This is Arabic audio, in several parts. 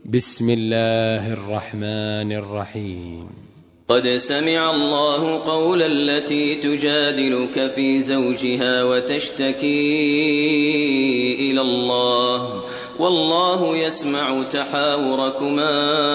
بسم الله الرحمن الرحيم. قد سمع الله قول التي تجادلك في زوجها وتشتكي إلى الله والله يسمع تحاوركما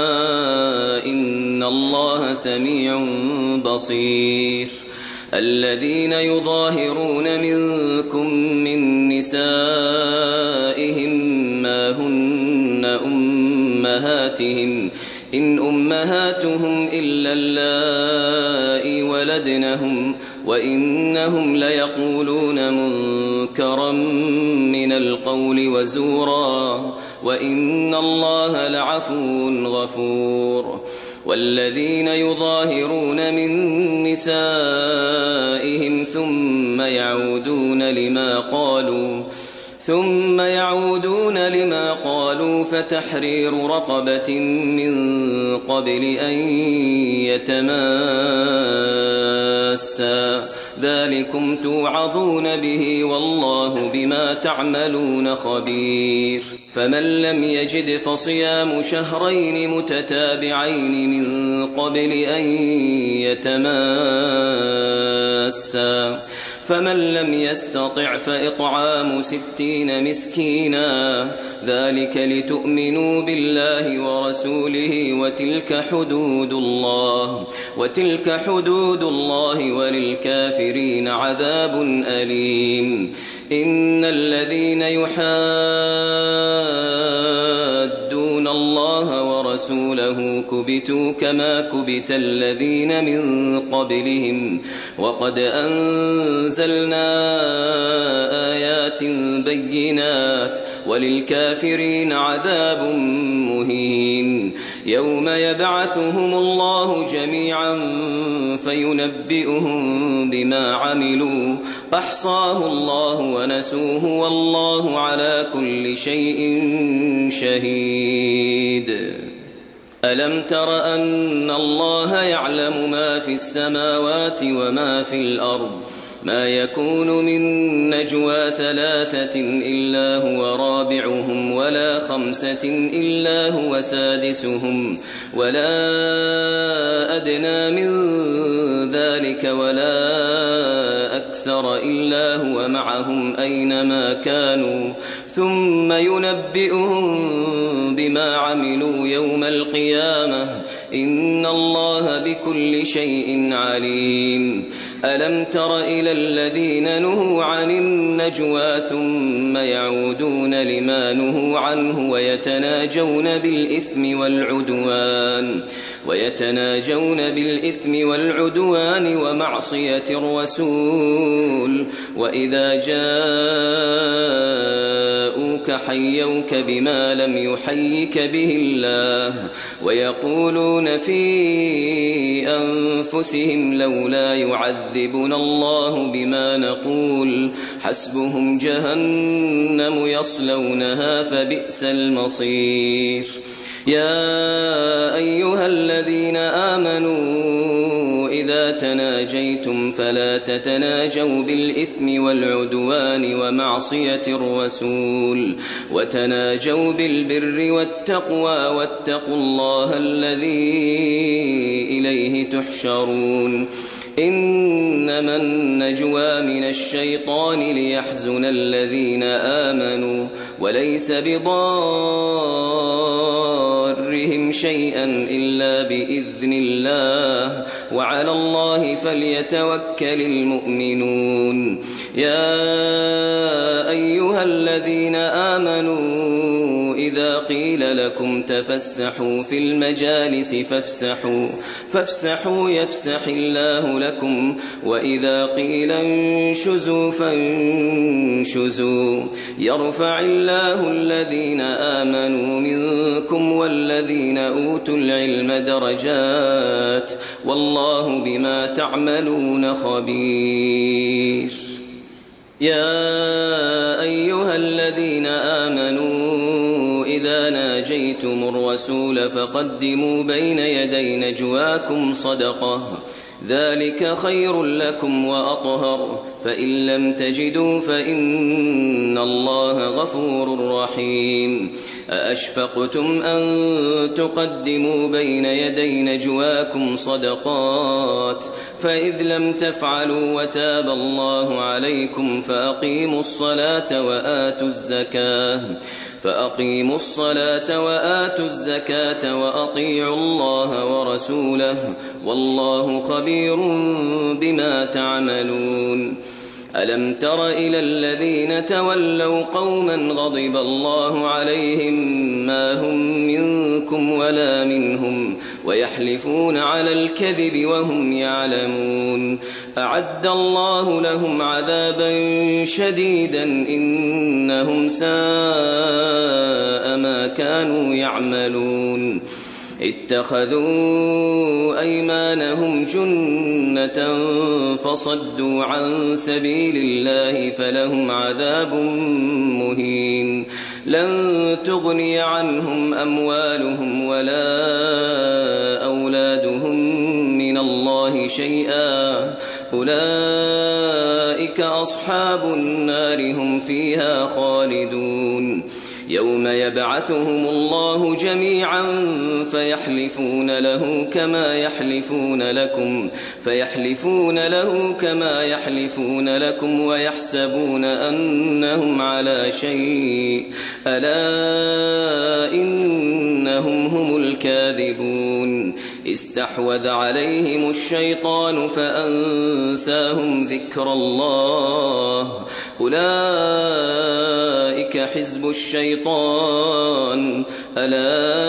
إن الله سميع بصير. الذين يظاهرون منكم من نسائهم ما هن أمهاتهم إن أمهاتهم إلا اللائي ولدنهم وإنهم ليقولون منكرا من القول وزورا وإن الله لعفو غفور. والذين يظاهرون من نسائهم ثم يعودون لما قالوا فتحرير رقبة من قبل أن يتماسا ذلكم توعظون به والله بما تعملون خبير. فمن لم يجد فصيام شهرين متتابعين من قبل أن يتماسا فمن لم يستطع فإطعام 60 مسكينا ذلك لتؤمنوا بالله ورسوله وتلك حدود الله وللكافرين عذاب أليم. إن الذين يحادون الله ورسوله كبتوا كما كبت الذين من قبلهم وقد أنزلنا آيات بينات وللكافرين عذاب مهين. يوم يبعثهم الله جميعا فينبئهم بما عملوا أحصاه الله ونسوه والله على كل شيء شهيد. ألم تر أن الله يعلم ما في السماوات وما في الأرض ما يكون من نجوى 3 إلا هو رابعهم ولا 5 إلا هو سادسهم ولا أدنى من ذلك ولا أكثر إلا هو معهم أينما كانوا ثم ينبئهم بما عملوا يوم القيامة إن الله بكل شيء عليم. ألم تر إلى الذين نهوا عن النجوى ثم يعودون لما نهوا عنه ويتناجون بالإثم والعدوان ومعصية الرسول وإذا جاءوك حيوك بما لم يحيك به الله ويقولون في أنفسهم لولا يعذبنا الله بما نقول حسبهم جهنم يصلونها فبئس المصير. يا أيها الذين آمنوا إذا تناجيتم فلا تتناجوا بالإثم والعدوان ومعصية الرسول وتناجوا بالبر والتقوى واتقوا الله الذي إليه تحشرون. إنما النجوى من الشيطان ليحزن الذين آمنوا وليس بضارهم شيئا إلا بإذن الله وعلى الله فليتوكل المؤمنون. يا أيها الذين آمنوا إذا قيل لكم تفسحوا في المجالس فافسحوا يفسح الله لكم وإذا قيل انشزوا فانشزوا يرفع الله الذين آمنوا منكم والذين أوتوا العلم درجات والله بما تعملون خبير. يا أيها الذين آمنوا إذا ناجيتم الرسول فقدموا بين يدي نجواكم صدقة ذلك خير لكم وأطهر فإن لم تجدوا فإن الله غفور رحيم. أأشفقتم أن تقدموا بين يدي نجواكم صدقات فإذ لم تفعلوا وتاب الله عليكم فأقيموا الصلاة وآتوا الزكاة وأطيعوا الله ورسوله والله خبير بما تعملون. ألم تر إلى الذين تولوا قوما غضب الله عليهم ما هم منكم ولا منهم ويحلفون على الكذب وهم يعلمون أعد الله لهم عذابا شديدا إنهم ساء ما كانوا يعملون اتخذوا أيمانهم جنة فصدوا عن سبيل الله فلهم عذاب مهين لن تغني عنهم أموالهم ولا أولادهم من الله شيئا أولئك أصحاب النار هم فيها خالدون يوم يبعثهم الله جميعا فيحلفون له كما يحلفون لكم ويحسبون أنهم على شيء ألا إنهم هم الكاذبون استحوذ عليهم الشيطان فأنساهم ذكر الله أولئك حزب الشيطان ألا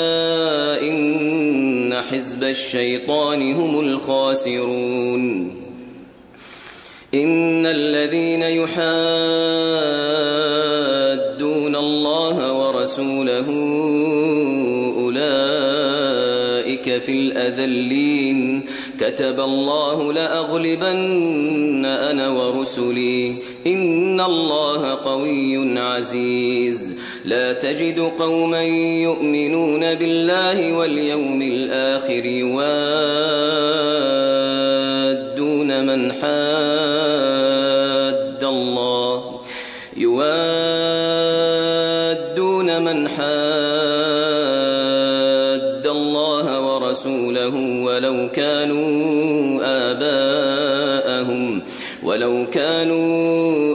إن حزب الشيطان هم الخاسرون إن الذين يحادون الله ورسوله أولئك في الأذلين كتب الله لأغلبن أنا ورسلي إن الله قوي عزيز لا تجد قوما يؤمنون بالله واليوم الآخر يوادون من حاد الله ورسوله ولو كانوا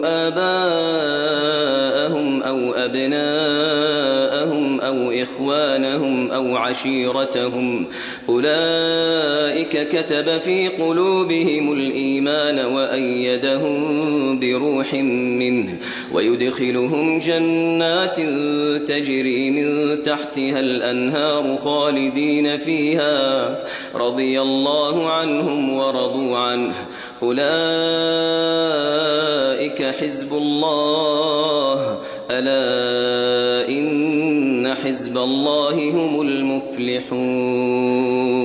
آباءهم أو أبناءهم أو إخوانهم أو عشيرتهم أولئك كتب في قلوبهم الإيمان وأيدهم بروح منه ويدخلهم جنات تجري من تحتها الأنهار خالدين فيها رضي الله عنهم ورضوا عنه أولئك حزب الله ألا إن حزب الله هم المفلحون.